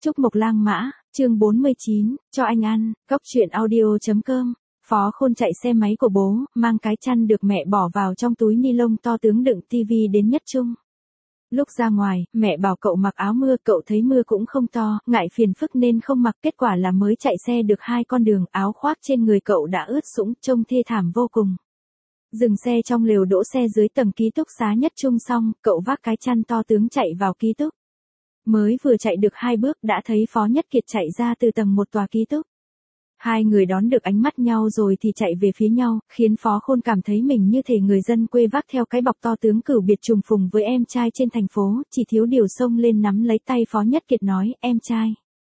Trúc Mộc Lang Mã, chương 49, cho anh ăn, góc truyện audio.com. Phó Khôn chạy xe máy của bố, mang cái chăn được mẹ bỏ vào trong túi ni lông to tướng đựng tivi đến Nhất Trung. Lúc ra ngoài, mẹ bảo cậu mặc áo mưa, cậu thấy mưa cũng không to, ngại phiền phức nên không mặc, kết quả là mới chạy xe được 2 con đường, áo khoác trên người cậu đã ướt sũng, trông thê thảm vô cùng. Dừng xe trong lều đỗ xe dưới tầng ký túc xá Nhất Trung xong, cậu vác cái chăn to tướng chạy vào ký túc. Mới vừa chạy được 2 bước đã thấy Phó Nhất Kiệt chạy ra từ tầng 1 tòa ký túc. Hai người đón được ánh mắt nhau rồi thì chạy về phía nhau, khiến Phó Khôn cảm thấy mình như thể người dân quê vác theo cái bọc to tướng cửu biệt trùng phùng với em trai trên thành phố, chỉ thiếu điều xông lên nắm lấy tay Phó Nhất Kiệt nói, em trai.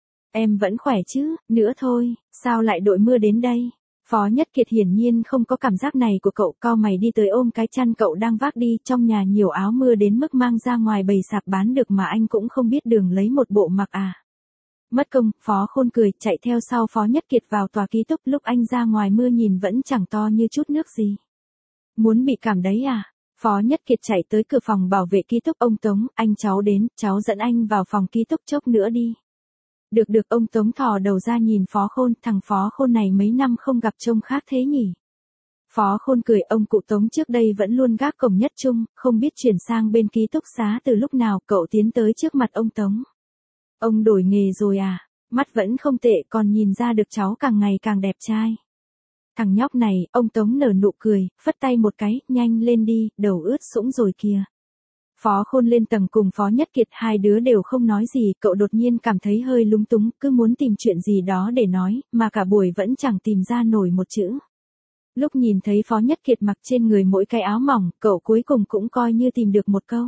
Em vẫn khỏe chứ, nữa thôi, sao lại đội mưa đến đây? Phó Nhất Kiệt hiển nhiên không có cảm giác này của cậu, cau mày đi tới ôm cái chăn cậu đang vác đi, trong nhà nhiều áo mưa đến mức mang ra ngoài bày sạp bán được mà anh cũng không biết đường lấy một bộ mặc à. Mất công, Phó Khôn cười, chạy theo sau Phó Nhất Kiệt vào tòa ký túc, lúc anh ra ngoài mưa nhìn vẫn chẳng to như chút nước gì. Muốn bị cảm đấy à? Phó Nhất Kiệt chạy tới cửa phòng bảo vệ ký túc, ông Tống, anh cháu đến, cháu dẫn anh vào phòng ký túc chốc nữa đi. Được, ông Tống thò đầu ra nhìn Phó Khôn, thằng Phó Khôn này mấy năm không gặp trông khác thế nhỉ? Phó Khôn cười, ông cụ Tống trước đây vẫn luôn gác cổng Nhất Trung, không biết chuyển sang bên ký túc xá từ lúc nào, cậu tiến tới trước mặt ông Tống. Ông đổi nghề rồi à? Mắt vẫn không tệ, còn nhìn ra được cháu càng ngày càng đẹp trai. Thằng nhóc này, ông Tống nở nụ cười, phất tay một cái, nhanh lên đi, đầu ướt sũng rồi kìa. Phó Khôn lên tầng cùng Phó Nhất Kiệt, hai đứa đều không nói gì, cậu đột nhiên cảm thấy hơi lúng túng, cứ muốn tìm chuyện gì đó để nói, mà cả buổi vẫn chẳng tìm ra nổi một chữ. Lúc nhìn thấy Phó Nhất Kiệt mặc trên người mỗi cái áo mỏng, cậu cuối cùng cũng coi như tìm được một câu.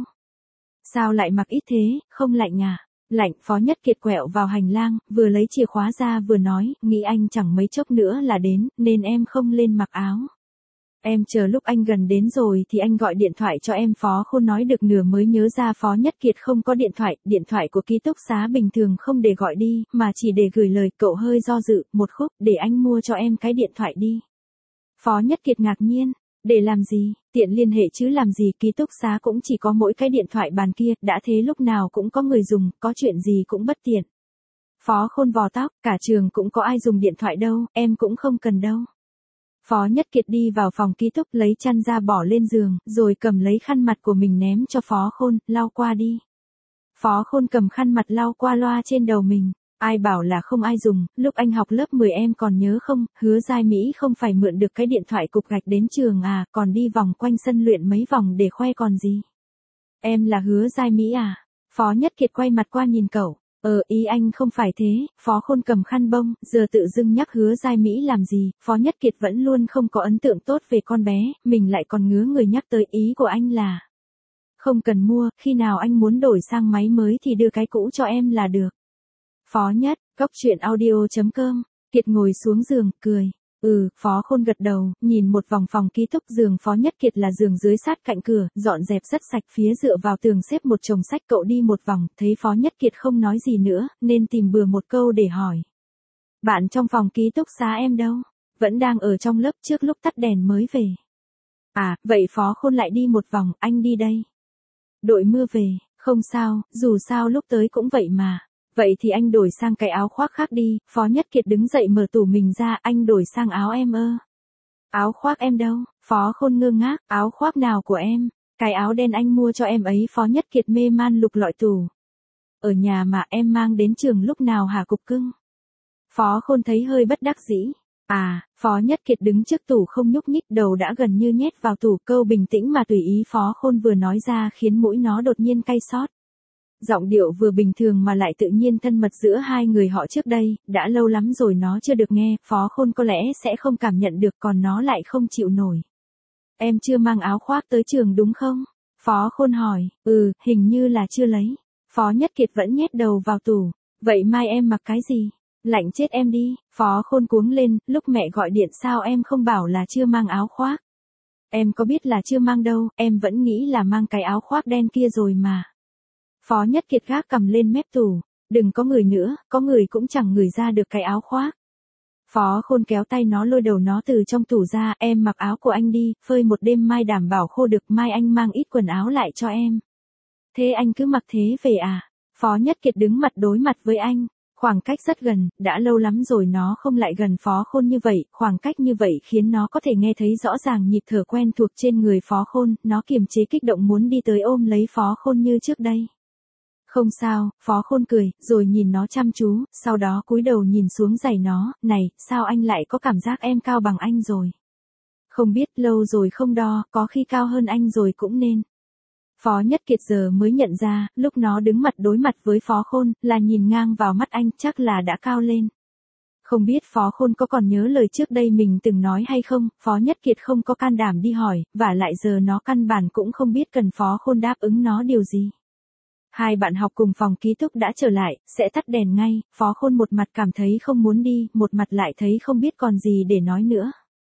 Sao lại mặc ít thế, không lạnh à? Lạnh. Phó Nhất Kiệt quẹo vào hành lang, vừa lấy chìa khóa ra vừa nói, nghĩ anh chẳng mấy chốc nữa là đến, nên em không lên mặc áo. Em chờ lúc anh gần đến rồi thì anh gọi điện thoại cho em. Phó Khôn nói được nửa mới nhớ ra Phó Nhất Kiệt không có điện thoại của ký túc xá bình thường không để gọi đi, mà chỉ để gửi lời. Cậu hơi do dự, một khúc, để anh mua cho em cái điện thoại đi. Phó Nhất Kiệt ngạc nhiên, để làm gì, tiện liên hệ chứ làm gì, ký túc xá cũng chỉ có mỗi cái điện thoại bàn kia, đã thế lúc nào cũng có người dùng, có chuyện gì cũng bất tiện. Phó Khôn vò tóc, cả trường cũng có ai dùng điện thoại đâu, em cũng không cần đâu. Phó Nhất Kiệt đi vào phòng ký túc lấy chăn ra bỏ lên giường, rồi cầm lấy khăn mặt của mình ném cho Phó Khôn, lau qua đi. Phó Khôn cầm khăn mặt lau qua loa trên đầu mình. Ai bảo là không ai dùng, lúc anh học lớp 10 em còn nhớ không, Hứa Giai Mỹ không phải mượn được cái điện thoại cục gạch đến trường à, còn đi vòng quanh sân luyện mấy vòng để khoe còn gì. Em là Hứa Giai Mỹ à? Phó Nhất Kiệt quay mặt qua nhìn cậu. Ý anh không phải thế. Phó Khôn cầm khăn bông, giờ tự dưng nhắc Hứa Giai Mỹ làm gì. Phó Nhất Kiệt vẫn luôn không có ấn tượng tốt về con bé, mình lại còn ngứa người nhắc tới. Ý của anh là không cần mua, khi nào anh muốn đổi sang máy mới thì đưa cái cũ cho em là được. Phó Nhất, góc truyện audio.com. Kiệt ngồi xuống giường, cười. Phó Khôn gật đầu, nhìn một vòng phòng ký túc. Giường Phó Nhất Kiệt là giường dưới sát cạnh cửa, dọn dẹp rất sạch, phía dựa vào tường xếp một chồng sách. Cậu đi một vòng, thấy Phó Nhất Kiệt không nói gì nữa, nên tìm bừa một câu để hỏi. Bạn trong phòng ký túc xá em đâu? Vẫn đang ở trong lớp, trước lúc tắt đèn mới về. À, vậy Phó Khôn lại đi một vòng, anh đi đây. Đội mưa về, không sao, dù sao lúc tới cũng vậy mà. Vậy thì anh đổi sang cái áo khoác khác đi. Phó Nhất Kiệt đứng dậy mở tủ mình ra, anh đổi sang áo em ơ. Áo khoác em đâu? Phó Khôn ngơ ngác, áo khoác nào của em? Cái áo đen anh mua cho em ấy. Phó Nhất Kiệt mê man lục lọi tủ. Ở nhà mà, em mang đến trường lúc nào hả cục cưng? Phó Khôn thấy hơi bất đắc dĩ. Phó Nhất Kiệt đứng trước tủ không nhúc nhích, đầu đã gần như nhét vào tủ. Câu bình tĩnh mà tùy ý Phó Khôn vừa nói ra khiến mũi nó đột nhiên cay xót. Giọng điệu vừa bình thường mà lại tự nhiên thân mật giữa hai người họ trước đây, đã lâu lắm rồi nó chưa được nghe. Phó Khôn có lẽ sẽ không cảm nhận được, còn nó lại không chịu nổi. Em chưa mang áo khoác tới trường đúng không? Phó Khôn hỏi. Hình như là chưa lấy. Phó Nhất Kiệt vẫn nhét đầu vào tủ. Vậy mai em mặc cái gì? Lạnh chết em đi. Phó Khôn cuống lên, lúc mẹ gọi điện sao em không bảo là chưa mang áo khoác? Em có biết là chưa mang đâu, em vẫn nghĩ là mang cái áo khoác đen kia rồi mà. Phó Nhất Kiệt gác cầm lên mép tủ. Đừng có ngửi nữa, có người cũng chẳng ngửi ra được cái áo khoác. Phó Khôn kéo tay nó lôi đầu nó từ trong tủ ra. Em mặc áo của anh đi, phơi một đêm mai đảm bảo khô được, mai anh mang ít quần áo lại cho em. Thế anh cứ mặc thế về à? Phó Nhất Kiệt đứng mặt đối mặt với anh. Khoảng cách rất gần, đã lâu lắm rồi nó không lại gần Phó Khôn như vậy, khoảng cách như vậy khiến nó có thể nghe thấy rõ ràng nhịp thở quen thuộc trên người Phó Khôn, nó kiềm chế kích động muốn đi tới ôm lấy Phó Khôn như trước đây. Không sao, Phó Khôn cười, rồi nhìn nó chăm chú, sau đó cúi đầu nhìn xuống giày nó, này, sao anh lại có cảm giác em cao bằng anh rồi? Không biết, lâu rồi không đo, có khi cao hơn anh rồi cũng nên. Phó Nhất Kiệt giờ mới nhận ra, lúc nó đứng mặt đối mặt với Phó Khôn, là nhìn ngang vào mắt anh chắc là đã cao lên. Không biết Phó Khôn có còn nhớ lời trước đây mình từng nói hay không, Phó Nhất Kiệt không có can đảm đi hỏi, và lại giờ nó căn bản cũng không biết cần Phó Khôn đáp ứng nó điều gì. Hai bạn học cùng phòng ký túc đã trở lại, sẽ tắt đèn ngay, Phó Khôn một mặt cảm thấy không muốn đi, một mặt lại thấy không biết còn gì để nói nữa.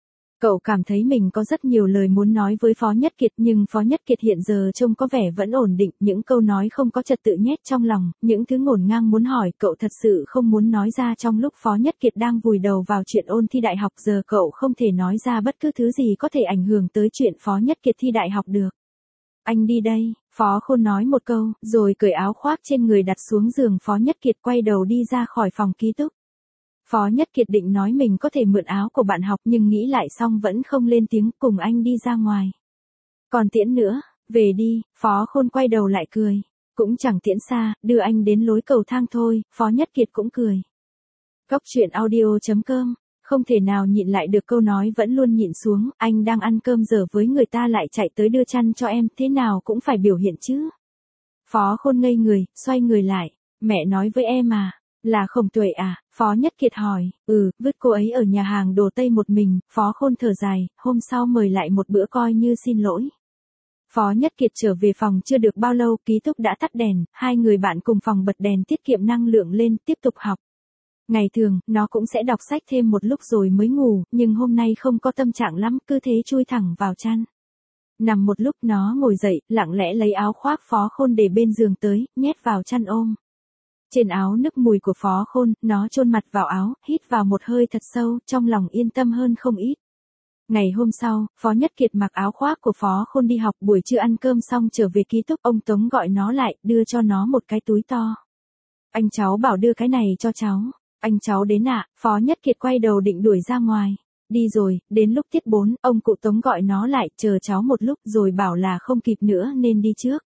Cậu cảm thấy mình có rất nhiều lời muốn nói với Phó Nhất Kiệt nhưng Phó Nhất Kiệt hiện giờ trông có vẻ vẫn ổn định, những câu nói không có trật tự nhét trong lòng, những thứ ngổn ngang muốn hỏi cậu thật sự không muốn nói ra trong lúc Phó Nhất Kiệt đang vùi đầu vào chuyện ôn thi đại học giờ cậu không thể nói ra bất cứ thứ gì có thể ảnh hưởng tới chuyện Phó Nhất Kiệt thi đại học được. Anh đi đây, Phó Khôn nói một câu, rồi cởi áo khoác trên người đặt xuống giường Phó Nhất Kiệt quay đầu đi ra khỏi phòng ký túc. Phó Nhất Kiệt định nói mình có thể mượn áo của bạn học nhưng nghĩ lại xong vẫn không lên tiếng cùng anh đi ra ngoài. Còn tiễn nữa, về đi, Phó Khôn quay đầu lại cười. Cũng chẳng tiễn xa, đưa anh đến lối cầu thang thôi, Phó Nhất Kiệt cũng cười. Cốc truyện audio.com, không thể nào nhịn lại được câu nói vẫn luôn nhịn xuống, anh đang ăn cơm giờ với người ta lại chạy tới đưa chăn cho em, thế nào cũng phải biểu hiện chứ. Phó Khôn ngây người, xoay người lại, mẹ nói với em à. Là Khổng Tuệ à? Phó Nhất Kiệt hỏi, vứt cô ấy ở nhà hàng đồ Tây một mình, Phó Khôn thở dài, hôm sau mời lại một bữa coi như xin lỗi. Phó Nhất Kiệt trở về phòng chưa được bao lâu, ký túc đã tắt đèn, hai người bạn cùng phòng bật đèn tiết kiệm năng lượng lên, tiếp tục học. Ngày thường, nó cũng sẽ đọc sách thêm một lúc rồi mới ngủ, nhưng hôm nay không có tâm trạng lắm, cứ thế chui thẳng vào chăn. Nằm một lúc nó ngồi dậy, lặng lẽ lấy áo khoác Phó Khôn để bên giường tới, nhét vào chăn ôm. Trên áo nức mùi của Phó Khôn, nó chôn mặt vào áo, hít vào một hơi thật sâu, trong lòng yên tâm hơn không ít. Ngày hôm sau, Phó Nhất Kiệt mặc áo khoác của Phó Khôn đi học, buổi trưa ăn cơm xong trở về ký túc, ông Tống gọi nó lại, đưa cho nó một cái túi to. Anh cháu bảo đưa cái này cho cháu. Anh cháu đến ạ, Phó Nhất Kiệt quay đầu định đuổi ra ngoài. Đi rồi, đến lúc tiết 4, ông cụ Tống gọi nó lại, chờ cháu một lúc rồi bảo là không kịp nữa nên đi trước.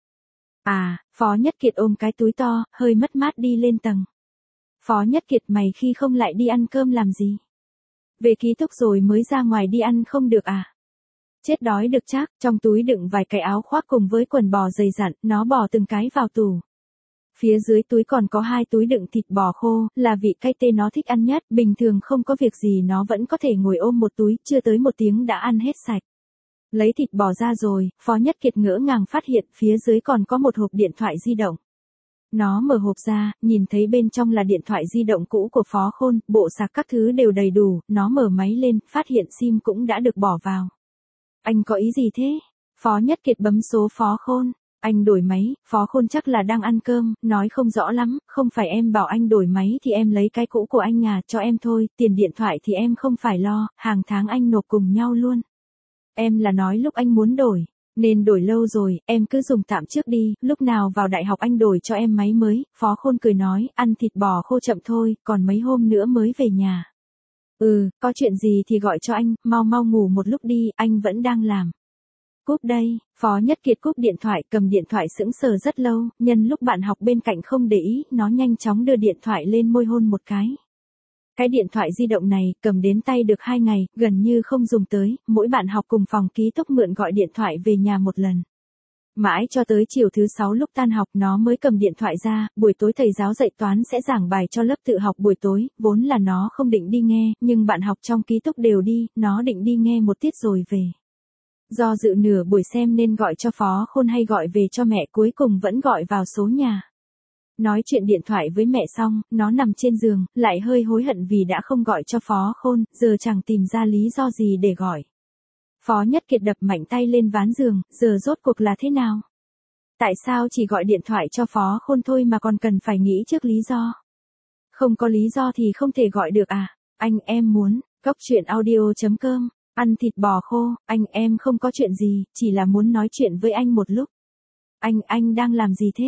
À, Phó Nhất Kiệt ôm cái túi to, hơi mất mát đi lên tầng. Phó Nhất Kiệt mày khi không lại đi ăn cơm làm gì? Về ký túc rồi mới ra ngoài đi ăn không được à? Chết đói được chắc, trong túi đựng vài cái áo khoác cùng với quần bò dày dặn, nó bỏ từng cái vào tủ. Phía dưới túi còn có 2 túi đựng thịt bò khô, là vị cay tê nó thích ăn nhất, bình thường không có việc gì nó vẫn có thể ngồi ôm một túi, chưa tới 1 tiếng đã ăn hết sạch. Lấy thịt bò ra rồi, Phó Nhất Kiệt ngỡ ngàng phát hiện phía dưới còn có một hộp điện thoại di động. Nó mở hộp ra, nhìn thấy bên trong là điện thoại di động cũ của Phó Khôn, bộ sạc các thứ đều đầy đủ, nó mở máy lên, phát hiện SIM cũng đã được bỏ vào. Anh có ý gì thế? Phó Nhất Kiệt bấm số Phó Khôn. Anh đổi máy, Phó Khôn chắc là đang ăn cơm, nói không rõ lắm, không phải em bảo anh đổi máy thì em lấy cái cũ của anh à, cho em thôi, tiền điện thoại thì em không phải lo, hàng tháng anh nộp cùng nhau luôn. Em là nói lúc anh muốn đổi, nên đổi lâu rồi, em cứ dùng tạm trước đi, lúc nào vào đại học anh đổi cho em máy mới, Phó Khôn cười nói, ăn thịt bò khô chậm thôi, còn mấy hôm nữa mới về nhà. Có chuyện gì thì gọi cho anh, mau mau ngủ một lúc đi, anh vẫn đang làm. Cúp đây, Phó Nhất Kiệt cúp điện thoại, cầm điện thoại sững sờ rất lâu, nhân lúc bạn học bên cạnh không để ý, nó nhanh chóng đưa điện thoại lên môi hôn một cái. Cái điện thoại di động này, cầm đến tay được 2 ngày, gần như không dùng tới, mỗi bạn học cùng phòng ký túc mượn gọi điện thoại về nhà một lần. Mãi cho tới chiều thứ 6 lúc tan học nó mới cầm điện thoại ra, buổi tối thầy giáo dạy toán sẽ giảng bài cho lớp tự học buổi tối, vốn là nó không định đi nghe, nhưng bạn học trong ký túc đều đi, nó định đi nghe một tiết rồi về. Do dự nửa buổi xem nên gọi cho Phó Khôn hay gọi về cho mẹ, cuối cùng vẫn gọi vào số nhà. Nói chuyện điện thoại với mẹ xong, nó nằm trên giường, lại hơi hối hận vì đã không gọi cho Phó Khôn, giờ chẳng tìm ra lý do gì để gọi. Phó Nhất Kiệt đập mạnh tay lên ván giường, giờ rốt cuộc là thế nào? Tại sao chỉ gọi điện thoại cho Phó Khôn thôi mà còn cần phải nghĩ trước lý do? Không có lý do thì không thể gọi được à? Anh em muốn, cốc truyện audio.com, ăn thịt bò khô, anh em không có chuyện gì, chỉ là muốn nói chuyện với anh một lúc. Anh đang làm gì thế?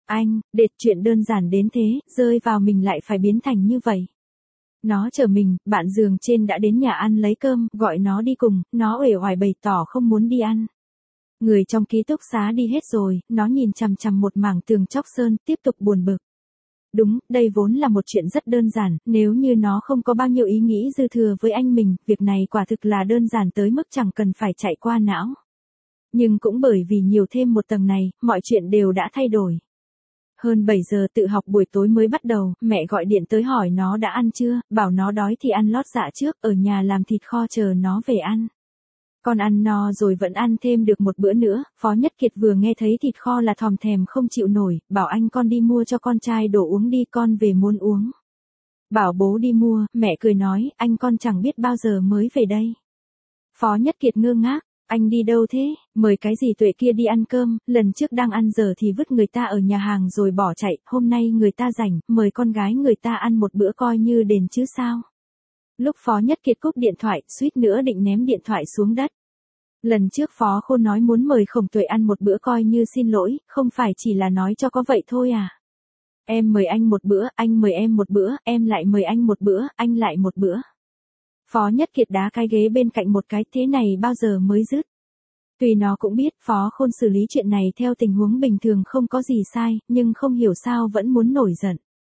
Anh, đệt chuyện đơn giản đến thế, rơi vào mình lại phải biến thành như vậy. Nó chờ mình, bạn giường trên đã đến nhà ăn lấy cơm, gọi nó đi cùng, nó uể oải bày tỏ không muốn đi ăn. Người trong ký túc xá đi hết rồi, nó nhìn chằm chằm một mảng tường chóc sơn, tiếp tục buồn bực. Đúng, đây vốn là một chuyện rất đơn giản, nếu như nó không có bao nhiêu ý nghĩ dư thừa với anh mình, việc này quả thực là đơn giản tới mức chẳng cần phải chạy qua não. Nhưng cũng bởi vì nhiều thêm một tầng này, mọi chuyện đều đã thay đổi. Hơn 7 giờ tự học buổi tối mới bắt đầu, mẹ gọi điện tới hỏi nó đã ăn chưa, bảo nó đói thì ăn lót dạ trước, ở nhà làm thịt kho chờ nó về ăn. Con ăn no rồi vẫn ăn thêm được một bữa nữa, Phó Nhất Kiệt vừa nghe thấy thịt kho là thòm thèm không chịu nổi, bảo anh con đi mua cho con trai đồ uống đi, con về muốn uống. Bảo bố đi mua, mẹ cười nói, anh con chẳng biết bao giờ mới về đây. Phó Nhất Kiệt ngơ ngác, anh đi đâu thế, mời cái gì Tuệ kia đi ăn cơm, lần trước đang ăn giờ thì vứt người ta ở nhà hàng rồi bỏ chạy, hôm nay người ta rảnh, mời con gái người ta ăn một bữa coi như đền chứ sao. Lúc Phó Nhất Kiệt cúp điện thoại, suýt nữa định ném điện thoại xuống đất. Lần trước Phó Khôn nói muốn mời Khổng Tuệ ăn một bữa coi như xin lỗi, không phải chỉ là nói cho có vậy thôi à. Em mời anh một bữa, anh mời em một bữa, em lại mời anh một bữa, anh lại một bữa. Phó Nhất Kiệt đá cái ghế bên cạnh một cái, thế này bao giờ mới dứt. Tuy nó cũng biết Phó Khôn xử lý chuyện này theo tình huống bình thường không có gì sai, nhưng không hiểu sao vẫn muốn nổi giận.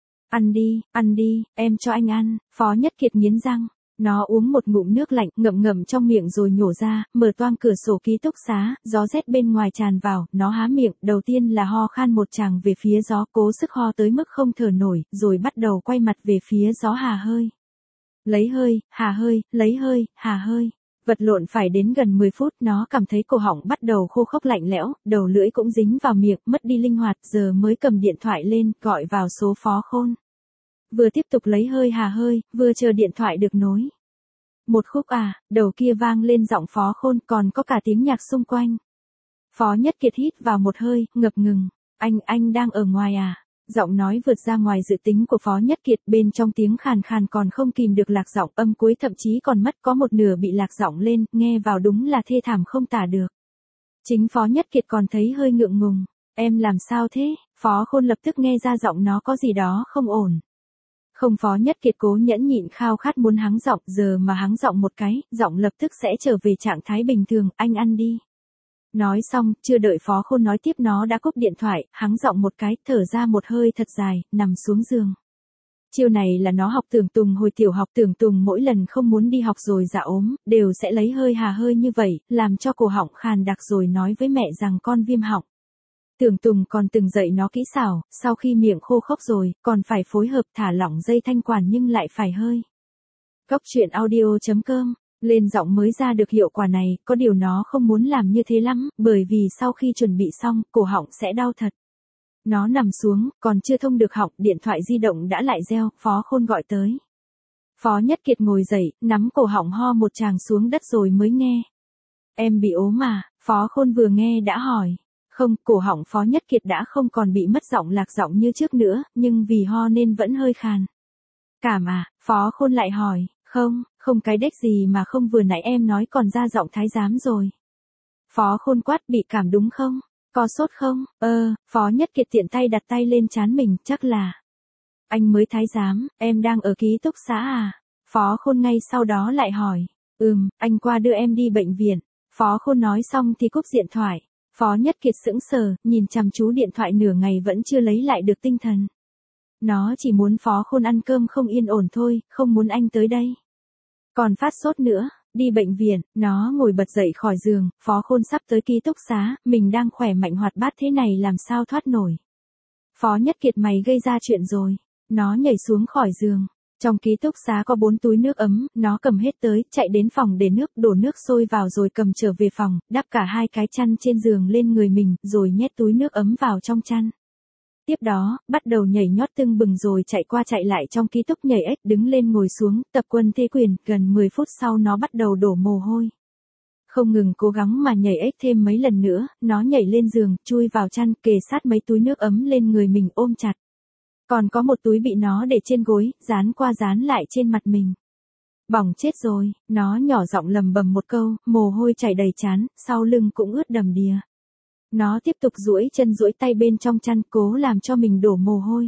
Ăn đi, em cho anh ăn, Phó Nhất Kiệt nghiến răng. Nó uống một ngụm nước lạnh, ngậm ngậm trong miệng rồi nhổ ra, mở toang cửa sổ ký túc xá, gió rét bên ngoài tràn vào, nó há miệng, đầu tiên là ho khan một tràng về phía gió, cố sức ho tới mức không thở nổi, rồi bắt đầu quay mặt về phía gió hà hơi. Lấy hơi, hà hơi, lấy hơi, hà hơi. Vật lộn phải đến gần 10 phút, nó cảm thấy cổ họng bắt đầu khô khốc lạnh lẽo, đầu lưỡi cũng dính vào miệng, mất đi linh hoạt, giờ mới cầm điện thoại lên, gọi vào số Phó Khôn. Vừa tiếp tục lấy hơi hà hơi, vừa chờ điện thoại được nối. Một khúc đầu kia vang lên giọng Phó Khôn, còn có cả tiếng nhạc xung quanh. Phó Nhất Kiệt hít vào một hơi, ngập ngừng. Anh đang ở ngoài à? Giọng nói vượt ra ngoài dự tính của Phó Nhất Kiệt, bên trong tiếng khàn khàn còn không kìm được lạc giọng, âm cuối thậm chí còn mất, có một nửa bị lạc giọng lên, nghe vào đúng là thê thảm không tả được. Chính Phó Nhất Kiệt còn thấy hơi ngượng ngùng. Em làm sao thế? Phó Khôn lập tức nghe ra giọng nó có gì đó không ổn. Không, Phó Nhất Kiệt cố nhẫn nhịn khao khát muốn hắng giọng, giờ mà hắng giọng một cái, giọng lập tức sẽ trở về trạng thái bình thường, anh ăn đi. Nói xong, chưa đợi Phó Khôn nói tiếp nó đã cúp điện thoại, hắng giọng một cái, thở ra một hơi thật dài, nằm xuống giường. Chiêu này là nó học Tưởng Tùng hồi tiểu học, Tưởng Tùng mỗi lần không muốn đi học rồi dạ ốm, đều sẽ lấy hơi hà hơi như vậy, làm cho cổ họng khàn đặc rồi nói với mẹ rằng con viêm họng. Tưởng Tùng còn từng dạy nó kỹ xảo, sau khi miệng khô khốc rồi, còn phải phối hợp thả lỏng dây thanh quản nhưng lại phải hơi. Cóc truyện audio.com, lên giọng mới ra được hiệu quả này, có điều nó không muốn làm như thế lắm, bởi vì sau khi chuẩn bị xong, cổ họng sẽ đau thật. Nó nằm xuống, còn chưa thông được họng, điện thoại di động đã lại reo, Phó Khôn gọi tới. Phó Nhất Kiệt ngồi dậy, nắm cổ họng ho một tràng xuống đất rồi mới nghe. Em bị ốm à? Phó Khôn vừa nghe đã hỏi. Không, cổ họng Phó Nhất Kiệt đã không còn bị mất giọng lạc giọng như trước nữa, nhưng vì ho nên vẫn hơi khàn. Cảm à? Phó Khôn lại hỏi. Không cái đếch gì mà không, vừa nãy em nói còn ra giọng thái giám rồi. Phó Khôn quát, bị cảm đúng không? Có sốt không? Phó Nhất Kiệt tiện tay đặt tay lên trán mình, chắc là. Anh mới thái giám, em đang ở ký túc xá à? Phó Khôn ngay sau đó lại hỏi. Anh qua đưa em đi bệnh viện. Phó Khôn nói xong thì cúp điện thoại. Phó Nhất Kiệt sững sờ, nhìn chăm chú điện thoại nửa ngày vẫn chưa lấy lại được tinh thần. Nó chỉ muốn Phó Khôn ăn cơm không yên ổn thôi, không muốn anh tới đây. Còn phát sốt nữa, đi bệnh viện, nó ngồi bật dậy khỏi giường, Phó Khôn sắp tới ký túc xá, mình đang khỏe mạnh hoạt bát thế này làm sao thoát nổi. Phó Nhất Kiệt mày gây ra chuyện rồi, nó nhảy xuống khỏi giường. Trong ký túc xá có 4 túi nước ấm, nó cầm hết tới, chạy đến phòng để nước, đổ nước sôi vào rồi cầm trở về phòng, đắp cả 2 cái chăn trên giường lên người mình, rồi nhét túi nước ấm vào trong chăn. Tiếp đó, bắt đầu nhảy nhót tưng bừng rồi chạy qua chạy lại trong ký túc nhảy ếch, đứng lên ngồi xuống, tập quân thế quyền, gần 10 phút sau nó bắt đầu đổ mồ hôi. Không ngừng cố gắng mà nhảy ếch thêm mấy lần nữa, nó nhảy lên giường, chui vào chăn, kề sát mấy túi nước ấm lên người mình ôm chặt. Còn có một túi bị nó để trên gối, dán qua dán lại trên mặt mình. Bỏng chết rồi, nó nhỏ giọng lầm bầm một câu, mồ hôi chảy đầy trán, sau lưng cũng ướt đầm đìa. Nó tiếp tục duỗi chân duỗi tay bên trong chăn cố làm cho mình đổ mồ hôi.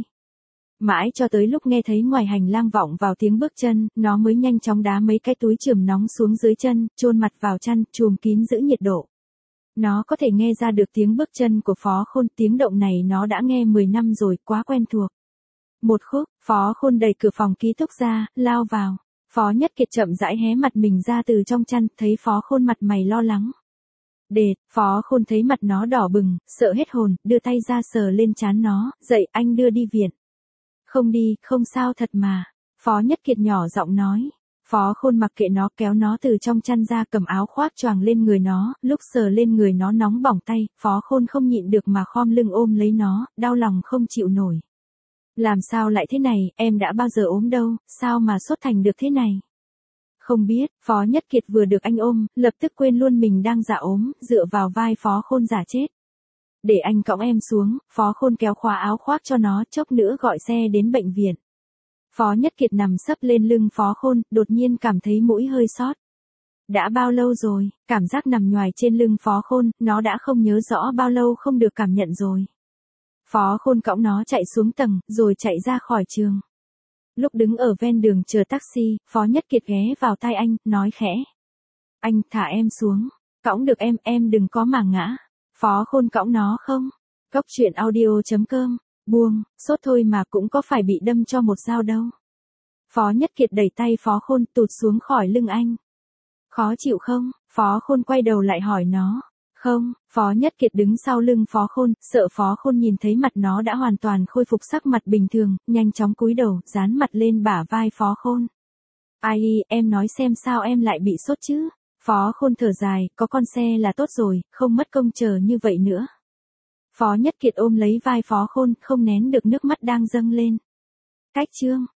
Mãi cho tới lúc nghe thấy ngoài hành lang vọng vào tiếng bước chân, nó mới nhanh chóng đá mấy cái túi chườm nóng xuống dưới chân, chôn mặt vào chăn, chùm kín giữ nhiệt độ. Nó có thể nghe ra được tiếng bước chân của Phó Khôn, tiếng động này nó đã nghe 10 năm rồi, quá quen thuộc. Một khúc, Phó Khôn đẩy cửa phòng ký túc ra, lao vào. Phó Nhất Kiệt chậm rãi hé mặt mình ra từ trong chăn, thấy Phó Khôn mặt mày lo lắng. Đệt, Phó Khôn thấy mặt nó đỏ bừng, sợ hết hồn, đưa tay ra sờ lên trán nó, dậy anh đưa đi viện. Không đi, không sao thật mà. Phó Nhất Kiệt nhỏ giọng nói. Phó Khôn mặc kệ nó, kéo nó từ trong chăn ra, cầm áo khoác choàng lên người nó, lúc sờ lên người nó nóng bỏng tay, Phó Khôn không nhịn được mà khom lưng ôm lấy nó, đau lòng không chịu nổi. Làm sao lại thế này, em đã bao giờ ốm đâu, sao mà sốt thành được thế này? Không biết, Phó Nhất Kiệt vừa được anh ôm, lập tức quên luôn mình đang dạ ốm, dựa vào vai Phó Khôn giả chết. Để anh cõng em xuống, Phó Khôn kéo khóa áo khoác cho nó, chốc nữa gọi xe đến bệnh viện. Phó Nhất Kiệt nằm sấp lên lưng Phó Khôn, đột nhiên cảm thấy mũi hơi sót. Đã bao lâu rồi, cảm giác nằm nhoài trên lưng Phó Khôn, nó đã không nhớ rõ bao lâu không được cảm nhận rồi. Phó Khôn cõng nó chạy xuống tầng, rồi chạy ra khỏi trường. Lúc đứng ở ven đường chờ taxi, Phó Nhất Kiệt ghé vào tai anh, nói khẽ. Anh thả em xuống, cõng được em đừng có mà ngã. Phó Khôn cõng nó không? Cốc truyện audio.com, buông, sốt thôi mà cũng có phải bị đâm cho một dao đâu. Phó Nhất Kiệt đẩy tay Phó Khôn tụt xuống khỏi lưng anh. Khó chịu không? Phó Khôn quay đầu lại hỏi nó. Không, Phó Nhất Kiệt đứng sau lưng Phó Khôn, sợ Phó Khôn nhìn thấy mặt nó đã hoàn toàn khôi phục sắc mặt bình thường, nhanh chóng cúi đầu, dán mặt lên bả vai Phó Khôn. Ai, em nói xem sao em lại bị sốt chứ? Phó Khôn thở dài, có con xe là tốt rồi, không mất công chờ như vậy nữa. Phó Nhất Kiệt ôm lấy vai Phó Khôn, không nén được nước mắt đang dâng lên. Cách chương